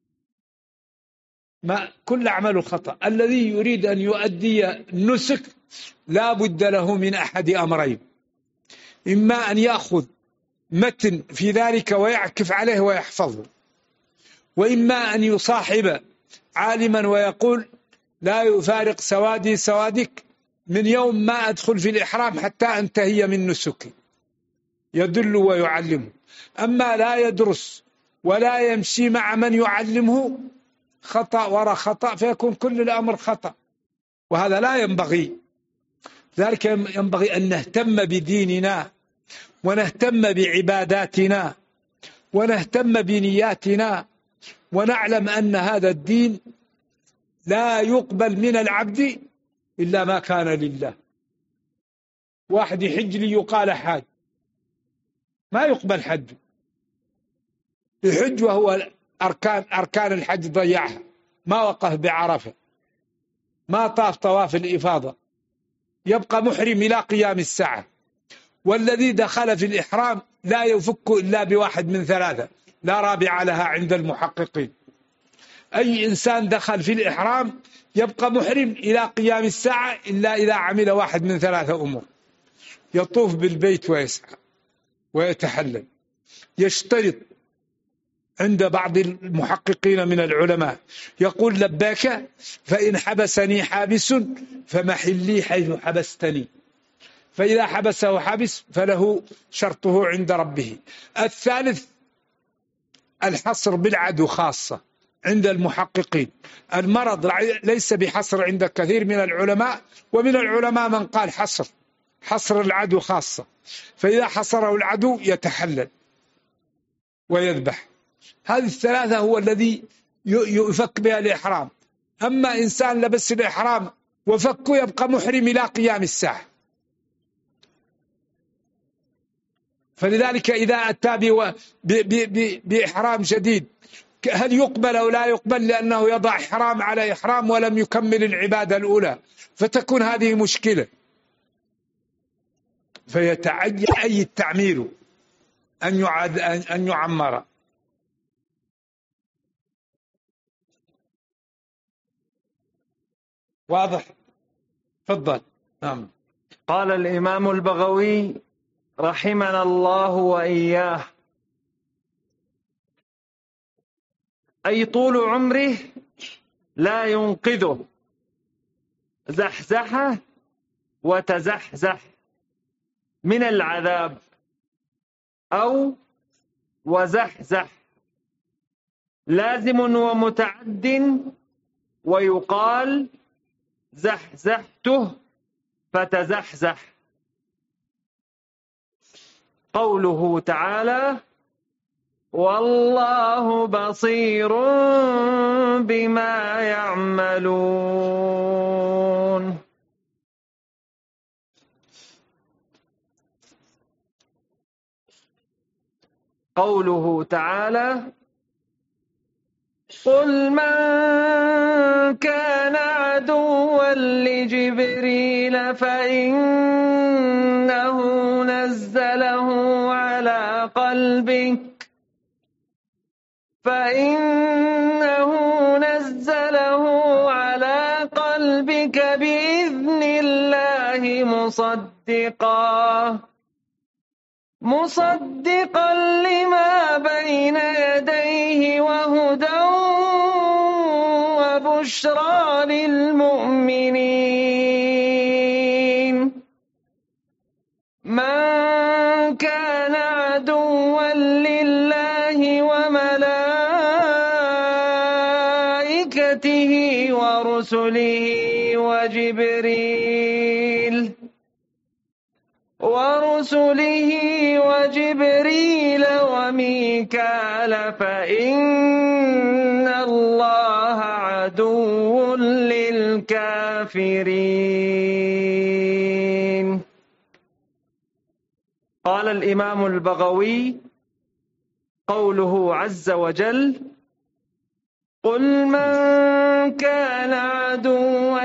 ما كل عمله خطأ. الذي يريد أن يؤدي النسك لا بد له من أحد أمرين: إما أن يأخذ متن في ذلك ويعكف عليه ويحفظه، وإما أن يصاحب عالما ويقول لا يفارق سوادي سوادك من يوم ما أدخل في الإحرام حتى أنتهي من نسكي، يدل ويعلمه. أما لا يدرس ولا يمشي مع من يعلمه، خطأ وراء خطأ، فيكون كل الأمر خطأ، وهذا لا ينبغي. ذلك ينبغي أن نهتم بديننا ونهتم بعباداتنا ونهتم بنياتنا، ونعلم أن هذا الدين لا يقبل من العبد إلا ما كان لله. واحد يحج لي يقال حاج، ما يقبل حج. يحج وهو أركان الحج ضيعها، ما وقف بعرفة، ما طاف طواف الإفاضة، يبقى محرم إلى قيام الساعة. والذي دخل في الإحرام لا يفك إلا بواحد من 3، لا رابع لها عند المحققين. أي إنسان دخل في الإحرام يبقى محرم إلى قيام الساعة إلا إذا عمل واحد من 3 أمور: يطوف بالبيت ويسعى ويتحلل، يشترط عند بعض المحققين من العلماء يقول لباك فإن حبسني حابس فمحلي حيث حبستني، فإذا حبسه حابس فله شرطه عند ربه. الثالث الحصر بالعدو خاصة عند المحققين. المرض ليس بحصر عند كثير من العلماء، ومن العلماء من قال حصر العدو خاصة، فإذا حصره العدو يتحلل ويذبح هذه الثلاثة هو الذي يفك بها الإحرام. أما إنسان لبس الإحرام وفكه يبقى محرم إلى قيام الساعة. فلذلك إذا أتى بإحرام جديد هل يقبل أو لا يقبل؟ لأنه يضع إحرام على إحرام ولم يكمل العبادة الأولى، فتكون هذه مشكلة، فيتعين أي التعمير أن يعمر. واضح؟ تفضل. نعم. قال الإمام البغوي رحمنا الله وإياه: أي طول عمره لا ينقذه زحزحه وتزحزح من العذاب، أو وزحزح لازم ومتعد، ويقال زحزحته فتزحزح. قوله تعالى: والله بصير بما يعملون. قوله تعالى: قل من كان عدوا لجبريل فإنه نزله على قلبك بإذن الله مصدقا لما بين يديه وهدى وبشرى للمؤمنين. من كان عدوا لله وملائكته ورسله وجبريل وميكال فإن الله عدو للكافرين. قال الإمام البغوي: قوله عز وجل: قل من كان عدوا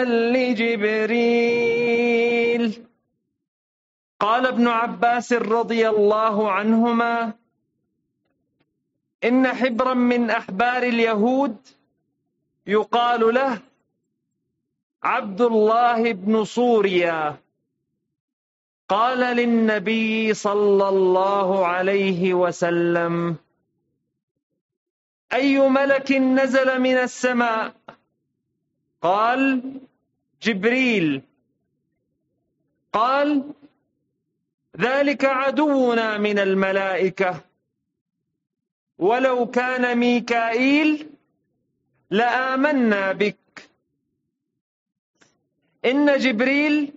لجبريل. قال ابن عباس رضي الله عنهما: إن حبرا من أحبار اليهود يقال له عبد الله بن صوريا قال للنبي صلى الله عليه وسلم: أي ملك نزل من السماء؟ قال: جبريل. قال: ذلك عدونا من الملائكة، ولو كان ميكائيل لآمنا بك. إن جبريل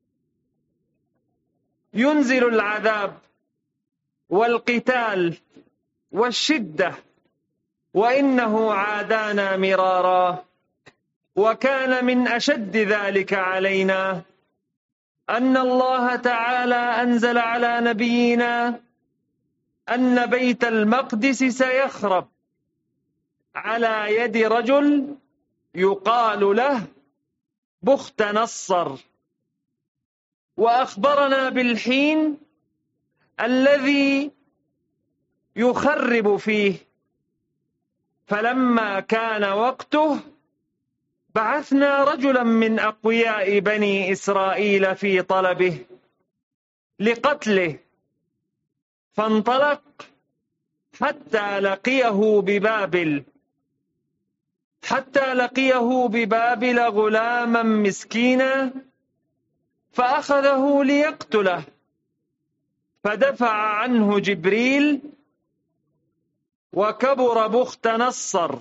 ينزل العذاب والقتال والشدة، وإنه عادانا مرارا، وكان من أشد ذلك علينا أن الله تعالى أنزل على نبينا أن بيت المقدس سيخرب على يد رجل يقال له بخت نصر، وأخبرنا بالحين الذي يخرب فيه، فلما كان وقته بعثنا رجلا من أقوياء بني إسرائيل في طلبه لقتله، فانطلق حتى لقيه ببابل غلاما مسكينا، فأخذه ليقتله، فدفع عنه جبريل، وكبر بخت نصر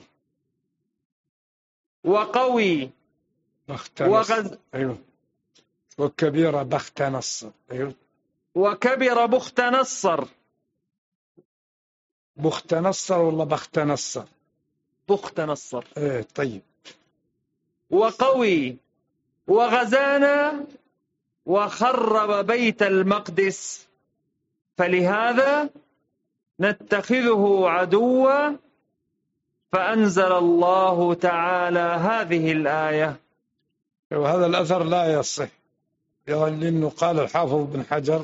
وقوي أيوه. وكبير بخت نصر. أيوه. وكبر بخت نصر بخت نصر ولا بخت نصر؟ بخت نصر. طيب. وقوي وغزانا وخرب بيت المقدس، فلهذا نتخذه عدوا. فأنزل الله تعالى هذه الآية. وهذا الأثر لا يصح، لأنه قال الحافظ بن حجر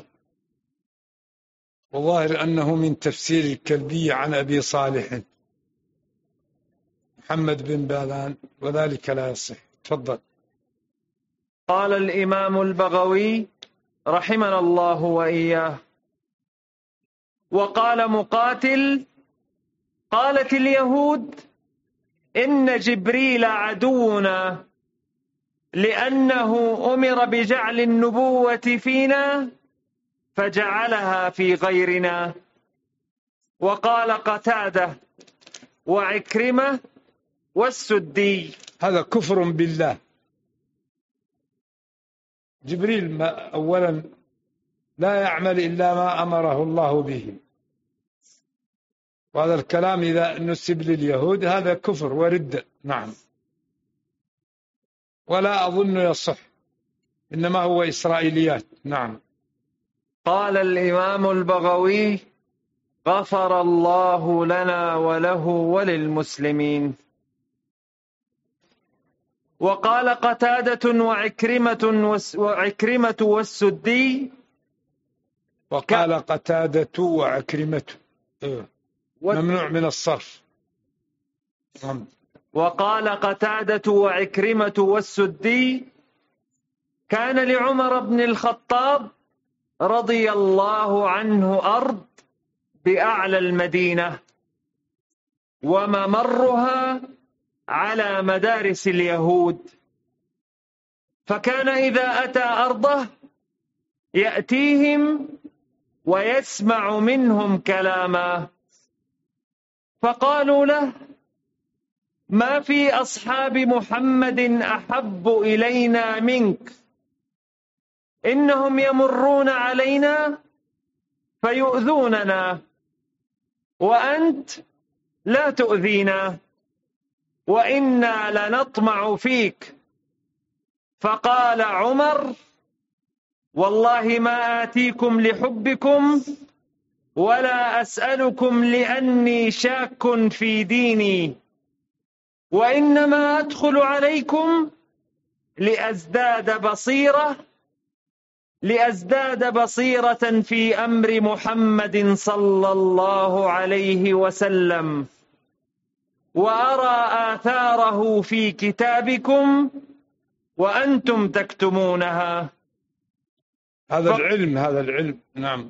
وظاهر أنه من تفسير الكلبي عن أبي صالح محمد بن بالان، وذلك لا يصح. تفضل. قال الإمام البغوي رحمنا الله وإياه: وقال مقاتل: قالت اليهود إن جبريل عدونا لأنه أمر بجعل النبوة فينا فجعلها في غيرنا. وقال قتادة وعكرمة والسدي. هذا كفر بالله. جبريل أولا لا يعمل إلا ما أمره الله به، وهذا الكلام إذا نسب لليهود هذا كفر ورد. نعم. ولا أظن يصح، إنما هو إسرائيليات. نعم. قال الإمام البغوي: غفر الله لنا وله وللمسلمين. وقال قتادة وعكرمة والسدي. وقال قتادة وعكرمة ممنوع من الصرف. وقال قتادة وعكرمة والسدي: كان لعمر بن الخطاب رضي الله عنه أرض بأعلى المدينة وممرها على مدارس اليهود، فكان إذا أتى أرضه يأتيهم ويسمع منهم كلاما، فقالوا له: ما في أصحاب محمد أحب إلينا منك، إنهم يمرون علينا فيؤذوننا وأنت لا تؤذينا، وإنا لنطمع فيك. فقال عمر: والله ما آتيكم لحبكم ولا أسألكم لأني شاك في ديني، وإنما أدخل عليكم لأزداد بصيرة في أمر محمد صلى الله عليه وسلم، وأرى آثاره في كتابكم وأنتم تكتمونها. هذا العلم. نعم.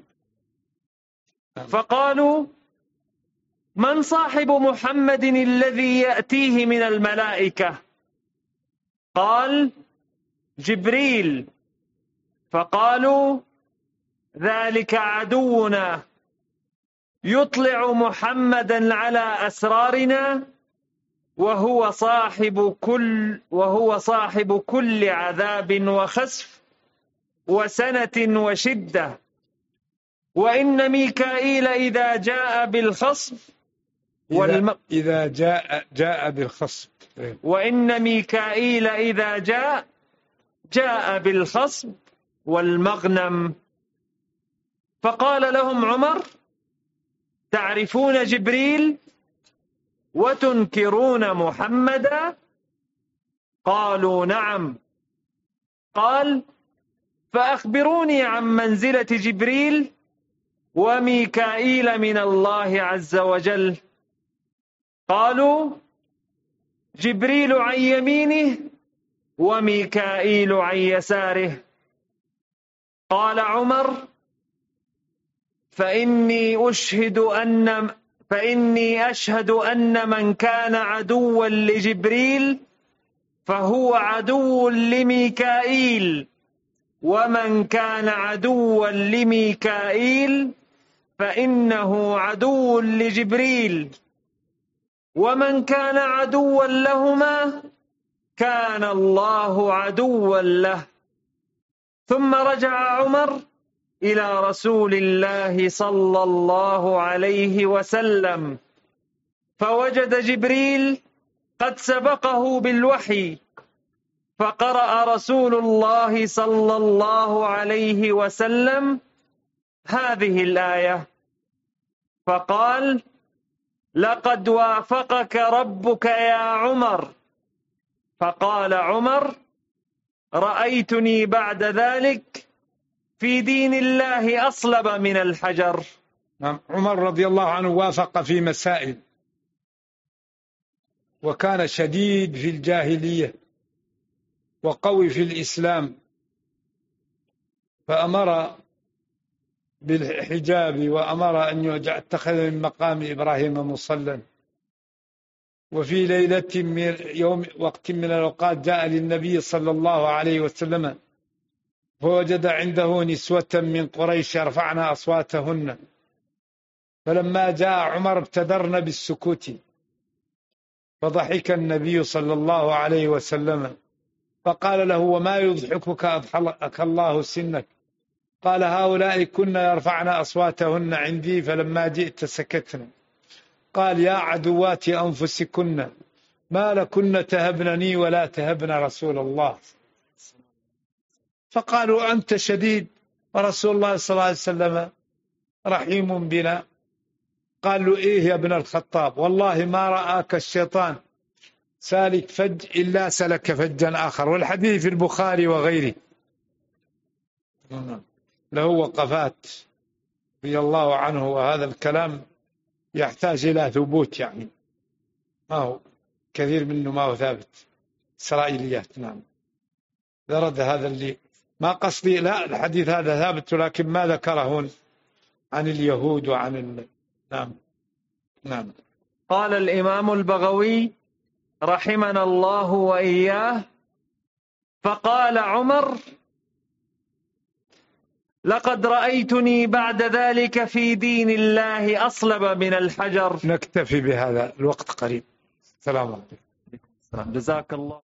فقالوا: من صاحب محمد الذي يأتيه من الملائكة؟ قال: جبريل. فقالوا: ذلك عدونا يطلع محمدا على أسرارنا، وهو صاحب كل عذاب وخسف وسنة وشدة. وإن ميكائيل إذا جاء بالخصف إذا جاء بالخصف. وإن ميكائيل إذا جاء بالخصب والمغنم. فقال لهم عمر: تعرفون جبريل وتنكرون محمدا؟ قالوا: نعم. قال: فأخبروني عن منزلة جبريل وميكائيل من الله عز وجل. قالوا: جبريل عن يمينه وميكائيل عن يساره. قال عمر: فإني أشهد أن من كان عدوا لجبريل فهو عدو لميكائيل، ومن كان عدوا لميكائيل فإنه عدو لجبريل، ومن كان عدوا لهما كان الله عدوا له. ثم رجع عمر إلى رسول الله صلى الله عليه وسلم، فوجد جبريل قد سبقه بالوحي، فقرأ رسول الله صلى الله عليه وسلم هذه الآية فقال: لقد وافقك ربك يا عمر. فقال عمر: رأيتني بعد ذلك في دين الله أصلب من الحجر. عمر رضي الله عنه وافق في مسائل، وكان شديد في الجاهلية وقوي في الإسلام، فأمر بالحجاب وأمر أن يتخذ من مقام إبراهيم مصلى. وفي ليلة من يوم وقت من الأوقات جاء للنبي صلى الله عليه وسلم فوجد عنده نسوة من قريش يرفعن أصواتهن، فلما جاء عمر ابتدرن بالسكوت، فضحك النبي صلى الله عليه وسلم فقال له: وما يضحكك أضحك الله سنك؟ قال: هؤلاء كن يرفعن أصواتهن عندي فلما جئت سكتن. قال: يا عدوات أنفسكن ما لكن تهبنني ولا تهبن رسول الله. فقالوا: أنت شديد ورسول الله صلى الله عليه وسلم رحيم بنا. قالوا: إيه يا ابن الخطاب، والله ما رآك الشيطان سالك فج إلا سلك فجا آخر. والحديث في البخاري وغيره له وقفات رضي الله عنه، وهذا الكلام يحتاج إلى ثبوت، يعني ما هو كثير منه ما هو ثابت، إسرائيليات. نعم، ذرد هذا اللي ما قصدي، لا الحديث هذا ثابت، لكن ما ذكره عن اليهود وعن نعم. نعم. قال الإمام البغوي رحمنا الله وإياه: فقال عمر: لقد رأيتني بعد ذلك في دين الله أصلب من الحجر. نكتفي بهذا، الوقت قريب. السلام عليكم. جزاك الله.